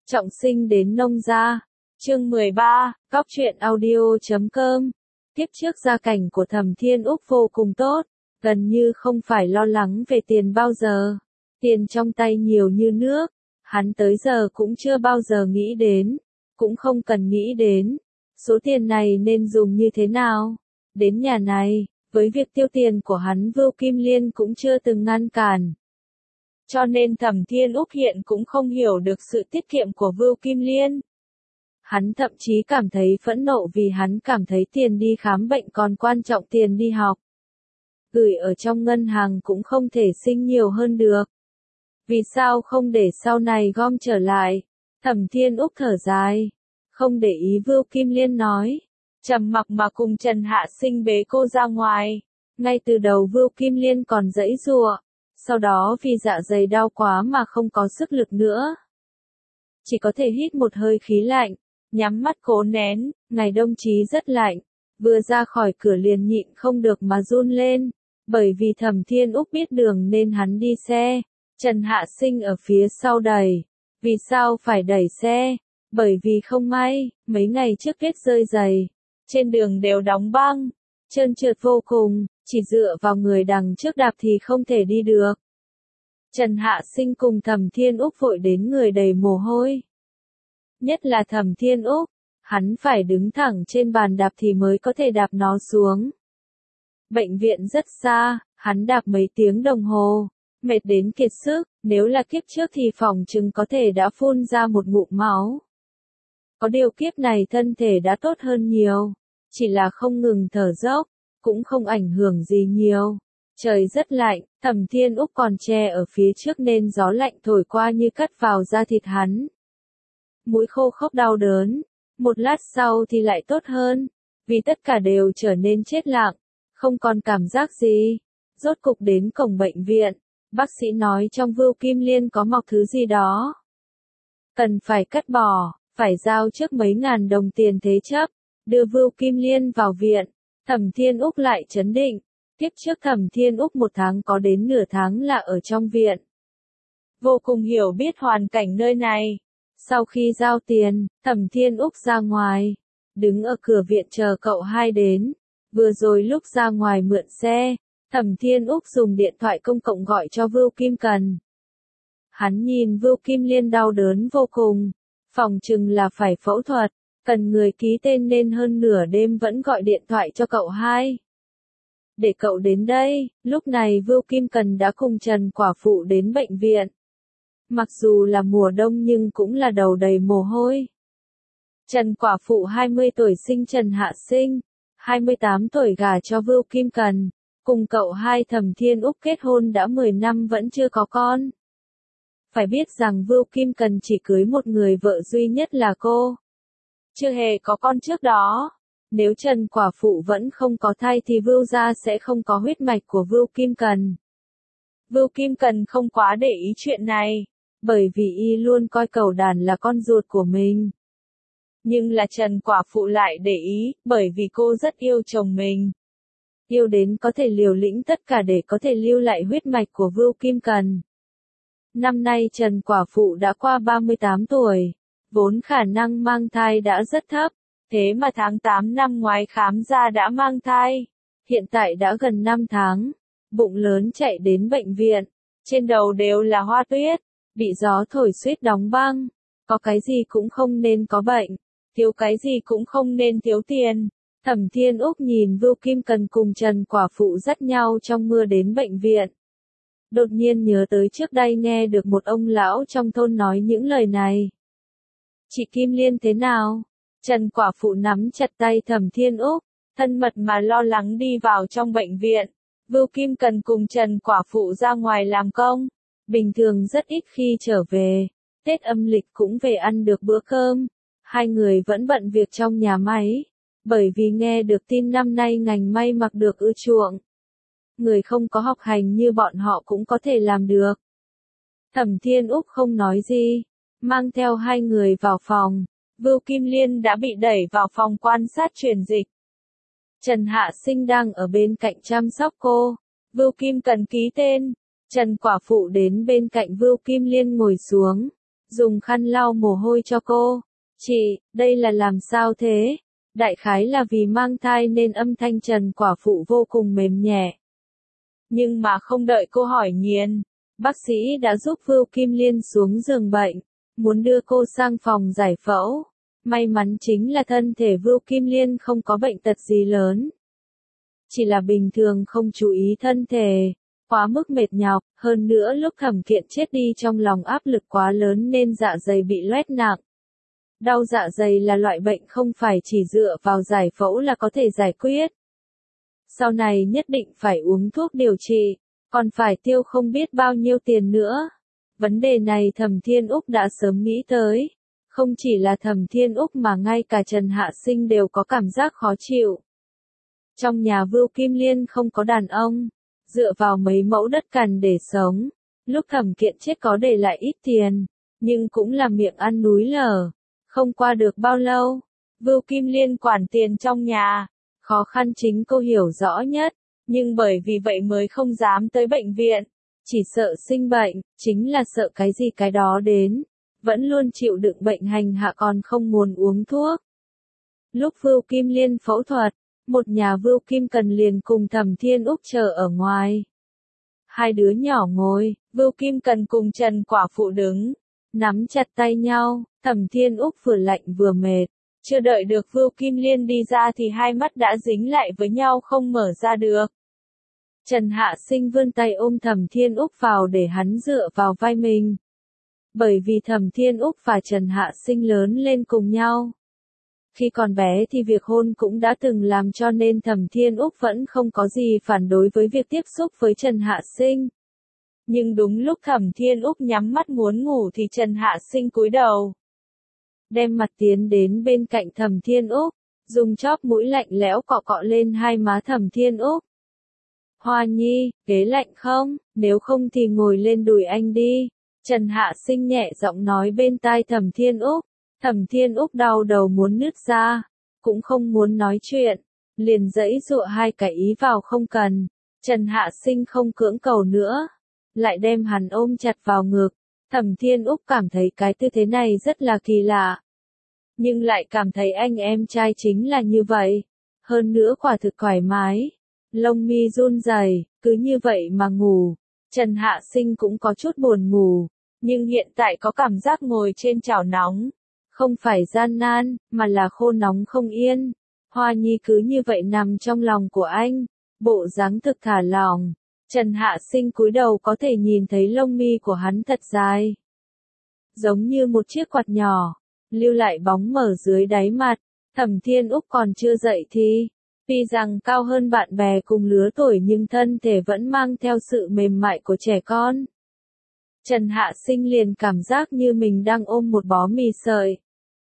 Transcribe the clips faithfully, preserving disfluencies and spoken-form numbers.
Trọng sinh đến nông gia. Chương mười ba, Cóc truyện audio chấm com. Tiếp trước gia cảnh của Thẩm Thiên Úc vô cùng tốt, gần như không phải lo lắng về tiền bao giờ. Tiền trong tay nhiều như nước, hắn tới giờ cũng chưa bao giờ nghĩ đến, cũng không cần nghĩ đến. Số tiền này nên dùng như thế nào? Đến nhà này, với việc tiêu tiền của hắn Vưu Kim Liên cũng chưa từng ngăn cản. Cho nên Thẩm Thiên Úc hiện cũng không hiểu được sự tiết kiệm của Vưu Kim Liên. Hắn thậm chí cảm thấy phẫn nộ vì hắn cảm thấy tiền đi khám bệnh còn quan trọng tiền đi học. Gửi ở trong ngân hàng cũng không thể sinh nhiều hơn được. Vì sao không để sau này gom trở lại? Thẩm Thiên Úc thở dài. Không để ý Vưu Kim Liên nói. Trầm mặc mà cùng Trần Hạ Sinh bế cô ra ngoài. Ngay từ đầu Vưu Kim Liên còn giãy giụa. Sau đó vì dạ dày đau quá mà không có sức lực nữa. Chỉ có thể hít một hơi khí lạnh, nhắm mắt cố nén, ngày đông chí rất lạnh. Vừa ra khỏi cửa liền nhịn không được mà run lên. Bởi vì Thẩm Thiên Úc biết đường nên hắn đi xe. Trần Hạ Sinh ở phía sau đẩy. Vì sao phải đẩy xe? Bởi vì không may, mấy ngày trước tuyết rơi dày. Trên đường đều đóng băng. Trơn trượt vô cùng, chỉ dựa vào người đằng trước đạp thì không thể đi được. Trần Hạ Sinh cùng Thẩm Thiên Úc vội đến người đầy mồ hôi. Nhất là Thẩm Thiên Úc, hắn phải đứng thẳng trên bàn đạp thì mới có thể đạp nó xuống. Bệnh viện rất xa, hắn đạp mấy tiếng đồng hồ, mệt đến kiệt sức, nếu là kiếp trước thì phỏng chừng có thể đã phun ra một ngụm máu. Có điều kiếp này thân thể đã tốt hơn nhiều, chỉ là không ngừng thở dốc, cũng không ảnh hưởng gì nhiều. Trời rất lạnh, Thẩm Thiên Úc còn che ở phía trước nên gió lạnh thổi qua như cắt vào da thịt hắn. Mũi khô khốc đau đớn, một lát sau thì lại tốt hơn, vì tất cả đều trở nên chết lặng, không còn cảm giác gì. Rốt cục đến cổng bệnh viện, bác sĩ nói trong Vưu Kim Liên có mọc thứ gì đó. Cần phải cắt bỏ, phải giao trước mấy ngàn đồng tiền thế chấp, đưa Vưu Kim Liên vào viện. Thẩm Thiên Úc lại chấn định, tiếp trước Thẩm Thiên Úc một tháng có đến nửa tháng là ở trong viện. Vô cùng hiểu biết hoàn cảnh nơi này. Sau khi giao tiền, Thẩm Thiên Úc ra ngoài, đứng ở cửa viện chờ cậu hai đến. Vừa rồi lúc ra ngoài mượn xe, Thẩm Thiên Úc dùng điện thoại công cộng gọi cho Vưu Kim Cần. Hắn nhìn Vưu Kim Liên đau đớn vô cùng, phòng chừng là phải phẫu thuật, cần người ký tên nên hơn nửa đêm vẫn gọi điện thoại cho cậu hai. Để cậu đến đây, lúc này Vưu Kim Cần đã cùng Trần Quả Phụ đến bệnh viện. Mặc dù là mùa đông nhưng cũng là đầu đầy mồ hôi. Trần Quả Phụ hai mươi tuổi sinh Trần Hạ Sinh, hai mươi tám tuổi gả cho Vưu Kim Cần, cùng cậu hai Thẩm Thiên Úc kết hôn đã mười năm vẫn chưa có con. Phải biết rằng Vưu Kim Cần chỉ cưới một người vợ duy nhất là cô. Chưa hề có con trước đó. Nếu Trần Quả Phụ vẫn không có thai thì Vưu gia sẽ không có huyết mạch của Vưu Kim Cần. Vưu Kim Cần không quá để ý chuyện này, bởi vì y luôn coi cẩu đàn là con ruột của mình. Nhưng là Trần Quả Phụ lại để ý, bởi vì cô rất yêu chồng mình. Yêu đến có thể liều lĩnh tất cả để có thể lưu lại huyết mạch của Vưu Kim Cần. Năm nay Trần Quả Phụ đã qua ba mươi tám tuổi, vốn khả năng mang thai đã rất thấp, thế mà tháng tám năm ngoái khám ra đã mang thai. Hiện tại đã gần năm tháng, bụng lớn chạy đến bệnh viện, trên đầu đều là hoa tuyết, bị gió thổi suýt đóng băng. Có cái gì cũng không nên có bệnh, thiếu cái gì cũng không nên thiếu tiền. Thẩm Thiên Úc nhìn Vưu Kim Cần cùng Trần Quả Phụ dắt nhau trong mưa đến bệnh viện. Đột nhiên nhớ tới trước đây nghe được một ông lão trong thôn nói những lời này. Chị Kim Liên thế nào? Trần Quả Phụ nắm chặt tay Thẩm Thiên Úc, thân mật mà lo lắng đi vào trong bệnh viện. Vưu Kim Cần cùng Trần Quả Phụ ra ngoài làm công, bình thường rất ít khi trở về, Tết âm lịch cũng về ăn được bữa cơm. Hai người vẫn bận việc trong nhà máy, bởi vì nghe được tin năm nay ngành may mặc được ưa chuộng. Người không có học hành như bọn họ cũng có thể làm được. Thẩm Thiên Úc không nói gì, mang theo hai người vào phòng. Vưu Kim Liên đã bị đẩy vào phòng quan sát truyền dịch. Trần Hạ Sinh đang ở bên cạnh chăm sóc cô. Vưu Kim Cần ký tên. Trần Quả Phụ đến bên cạnh Vưu Kim Liên ngồi xuống. dùng khăn lau mồ hôi cho cô. Chị, đây là làm sao thế? Đại khái là vì mang thai nên âm thanh Trần quả phụ vô cùng mềm nhẹ. Nhưng mà không đợi cô hỏi nghiền, bác sĩ đã giúp Vưu Kim Liên xuống giường bệnh, muốn đưa cô sang phòng giải phẫu. May mắn chính là thân thể Vưu Kim Liên không có bệnh tật gì lớn. Chỉ là bình thường không chú ý thân thể, quá mức mệt nhọc, hơn nữa lúc Thẩm Kiện chết đi trong lòng áp lực quá lớn nên dạ dày bị loét nặng. Đau dạ dày là loại bệnh không phải chỉ dựa vào giải phẫu là có thể giải quyết. Sau này nhất định phải uống thuốc điều trị, còn phải tiêu không biết bao nhiêu tiền nữa. Vấn đề này Thẩm Thiên Úc đã sớm nghĩ tới. Không chỉ là Thẩm Thiên Úc mà ngay cả Trần Hạ Sinh đều có cảm giác khó chịu. Trong nhà Vưu Kim Liên không có đàn ông, dựa vào mấy mẫu đất cằn để sống. Lúc Thẩm Kiện chết có để lại ít tiền, nhưng cũng là miệng ăn núi lở. Không qua được bao lâu, Vưu Kim Liên quản tiền trong nhà. Khó khăn chính cô hiểu rõ nhất, nhưng bởi vì vậy mới không dám tới bệnh viện. Chỉ sợ sinh bệnh, chính là sợ cái gì cái đó đến. Vẫn luôn chịu đựng bệnh hành hạ còn không muốn uống thuốc. Lúc Vưu Kim Liên phẫu thuật, một nhà Vưu Kim Cần liền cùng Thẩm Thiên Úc chờ ở ngoài. Hai đứa nhỏ ngồi, Vưu Kim Cần cùng Trần quả phụ đứng, nắm chặt tay nhau. Thẩm Thiên Úc vừa lạnh vừa mệt. Chưa đợi được Vưu Kim Liên đi ra thì hai mắt đã dính lại với nhau không mở ra được. Trần Hạ Sinh vươn tay ôm Thẩm Thiên Úc vào để hắn dựa vào vai mình. Bởi vì Thẩm Thiên Úc và Trần Hạ Sinh lớn lên cùng nhau. Khi còn bé thì việc hôn cũng đã từng làm cho nên Thẩm Thiên Úc vẫn không có gì phản đối với việc tiếp xúc với Trần Hạ Sinh. Nhưng đúng lúc Thẩm Thiên Úc nhắm mắt muốn ngủ thì Trần Hạ Sinh cúi đầu. Đem mặt tiến đến bên cạnh Thẩm Thiên Úc, dùng chóp mũi lạnh lẽo cọ cọ lên hai má Thẩm Thiên Úc. Hoa Nhi, ghế lạnh không? Nếu không thì ngồi lên đùi anh đi. Trần Hạ Sinh nhẹ giọng nói bên tai Thẩm Thiên Úc. Thẩm Thiên Úc đau đầu muốn nứt ra, cũng không muốn nói chuyện, liền giãy giụa hai cái ý vào không cần. Trần Hạ Sinh không cưỡng cầu nữa, lại đem hắn ôm chặt vào ngực. Thẩm Thiên Úc cảm thấy cái tư thế này rất là kỳ lạ, nhưng lại cảm thấy anh em trai chính là như vậy, hơn nữa quả thực thoải mái. Lông mi run rẩy, cứ như vậy mà ngủ. Trần Hạ Sinh cũng có chút buồn ngủ, nhưng hiện tại có cảm giác ngồi trên chảo nóng, không phải gian nan, mà là khô nóng không yên. Hoa Nhi cứ như vậy nằm trong lòng của anh, bộ dáng thực thả lỏng. Trần Hạ Sinh cúi đầu có thể nhìn thấy lông mi của hắn thật dài, giống như một chiếc quạt nhỏ, lưu lại bóng mờ dưới đáy mặt. Thẩm Thiên Úc còn chưa dậy thì, tuy rằng cao hơn bạn bè cùng lứa tuổi nhưng thân thể vẫn mang theo sự mềm mại của trẻ con. Trần Hạ Sinh liền cảm giác như mình đang ôm một bó mì sợi,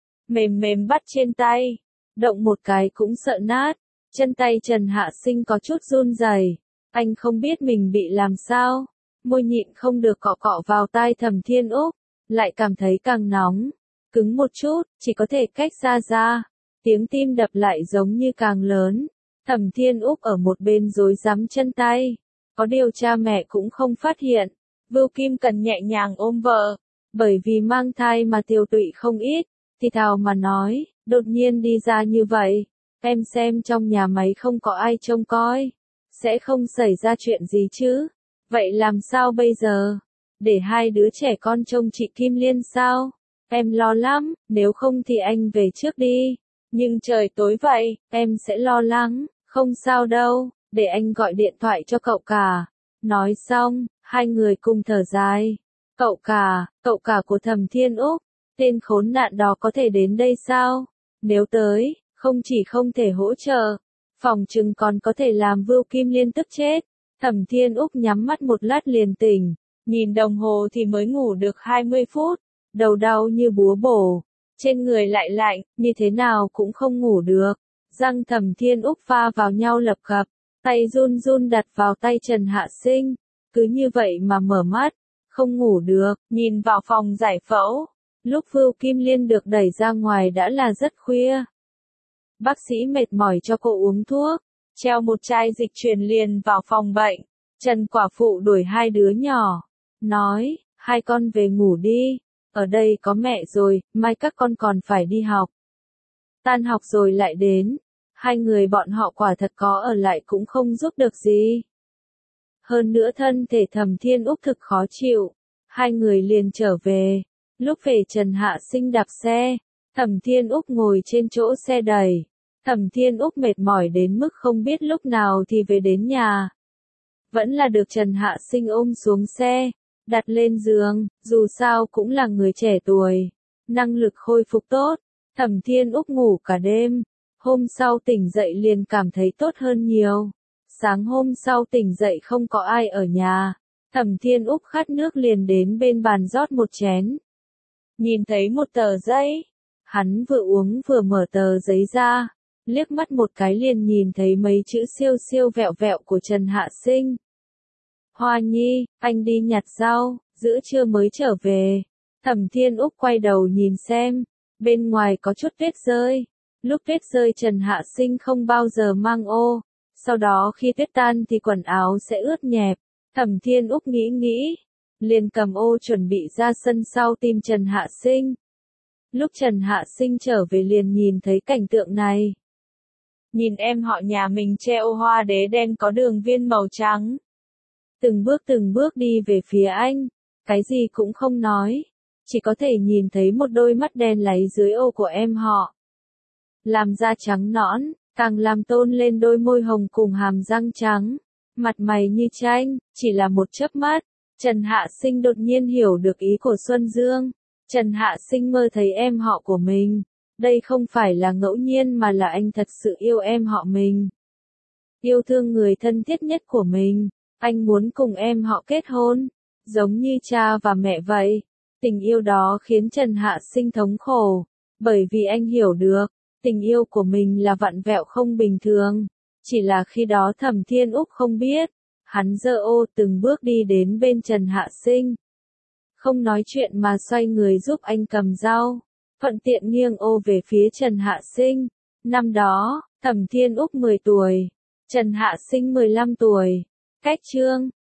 mềm mềm bắt trên tay, động một cái cũng sợ nát. Chân tay Trần Hạ Sinh có chút run rẩy, anh không biết mình bị làm sao, môi nhịn không được cọ cọ vào tai Thẩm Thiên Úc, lại cảm thấy càng nóng, cứng một chút, chỉ có thể cách xa ra, tiếng tim đập lại giống như càng lớn. Thẩm Thiên Úc ở một bên rối rắm chân tay, có điều cha mẹ cũng không phát hiện. Vưu Kim Cần nhẹ nhàng ôm vợ, bởi vì mang thai mà tiêu tụy không ít, thì thào mà nói, đột nhiên đi ra như vậy, em xem trong nhà máy không có ai trông coi, sẽ không xảy ra chuyện gì chứ, vậy làm sao bây giờ, để hai đứa trẻ con trông chị Kim Liên sao, em lo lắm, nếu không thì anh về trước đi, nhưng trời tối vậy, em sẽ lo lắng, không sao đâu, để anh gọi điện thoại cho cậu cả. Nói xong, hai người cùng thở dài. Cậu cả, cậu cả của Thẩm Thiên Úc, tên khốn nạn đó có thể đến đây sao? Nếu tới, không chỉ không thể hỗ trợ, phòng chừng còn có thể làm Vưu Kim Liên tức chết. Thẩm Thiên Úc nhắm mắt một lát liền tỉnh, nhìn đồng hồ thì mới ngủ được hai mươi phút, đầu đau như búa bổ, trên người lại lạnh, như thế nào cũng không ngủ được. Răng Thẩm Thiên Úc pha vào nhau lập cập, tay run run đặt vào tay Trần Hạ Sinh, cứ như vậy mà mở mắt, không ngủ được, nhìn vào phòng giải phẫu. Lúc Vưu Kim Liên được đẩy ra ngoài đã là rất khuya. Bác sĩ mệt mỏi cho cô uống thuốc, treo một chai dịch truyền liền vào phòng bệnh. Trần quả phụ đuổi hai đứa nhỏ, nói, hai con về ngủ đi, ở đây có mẹ rồi, mai các con còn phải đi học. Tan học rồi lại đến, hai người bọn họ quả thật có ở lại cũng không giúp được gì. Hơn nữa thân thể Thẩm Thiên Úc thực khó chịu, hai người liền trở về. Lúc về Trần Hạ Sinh đạp xe, Thẩm Thiên Úc ngồi trên chỗ xe đẩy. Thẩm Thiên Úc mệt mỏi đến mức không biết lúc nào thì về đến nhà. Vẫn là được Trần Hạ Sinh ôm xuống xe, đặt lên giường, dù sao cũng là người trẻ tuổi, năng lực khôi phục tốt. Thẩm Thiên Úc ngủ cả đêm, hôm sau tỉnh dậy liền cảm thấy tốt hơn nhiều. Sáng hôm sau tỉnh dậy không có ai ở nhà, Thẩm Thiên Úc khát nước liền đến bên bàn rót một chén. Nhìn thấy một tờ giấy, hắn vừa uống vừa mở tờ giấy ra, liếc mắt một cái liền nhìn thấy mấy chữ siêu siêu vẹo vẹo của Trần Hạ Sinh. Hoa Nhi, anh đi nhặt rau, giữa trưa mới trở về. Thẩm Thiên Úc quay đầu nhìn xem, bên ngoài có chút tuyết rơi. Lúc tuyết rơi Trần Hạ Sinh không bao giờ mang ô, sau đó khi tuyết tan thì quần áo sẽ ướt nhẹp. Thẩm Thiên Úc nghĩ nghĩ, liền cầm ô chuẩn bị ra sân sau tìm Trần Hạ Sinh. Lúc Trần Hạ Sinh trở về liền nhìn thấy cảnh tượng này. Nhìn em họ nhà mình treo hoa đế đen có đường viên màu trắng. Từng bước từng bước đi về phía anh, cái gì cũng không nói, chỉ có thể nhìn thấy một đôi mắt đen láy dưới ô của em họ. Làm da trắng nõn, càng làm tôn lên đôi môi hồng cùng hàm răng trắng, mặt mày như tranh, chỉ là một chớp mắt. Trần Hạ Sinh đột nhiên hiểu được ý của Xuân Dương. Trần Hạ Sinh mơ thấy em họ của mình. Đây không phải là ngẫu nhiên mà là anh thật sự yêu em họ mình. Yêu thương người thân thiết nhất của mình. Anh muốn cùng em họ kết hôn, giống như cha và mẹ vậy. Tình yêu đó khiến Trần Hạ Sinh thống khổ, bởi vì anh hiểu được, tình yêu của mình là vặn vẹo không bình thường. Chỉ là khi đó Thẩm Thiên Úc không biết, hắn giơ ô từng bước đi đến bên Trần Hạ Sinh. Không nói chuyện mà xoay người giúp anh cầm rau, thuận tiện nghiêng ô về phía Trần Hạ Sinh. Năm đó, Thẩm Thiên Úc mười tuổi, Trần Hạ Sinh mười lăm tuổi. Cách chương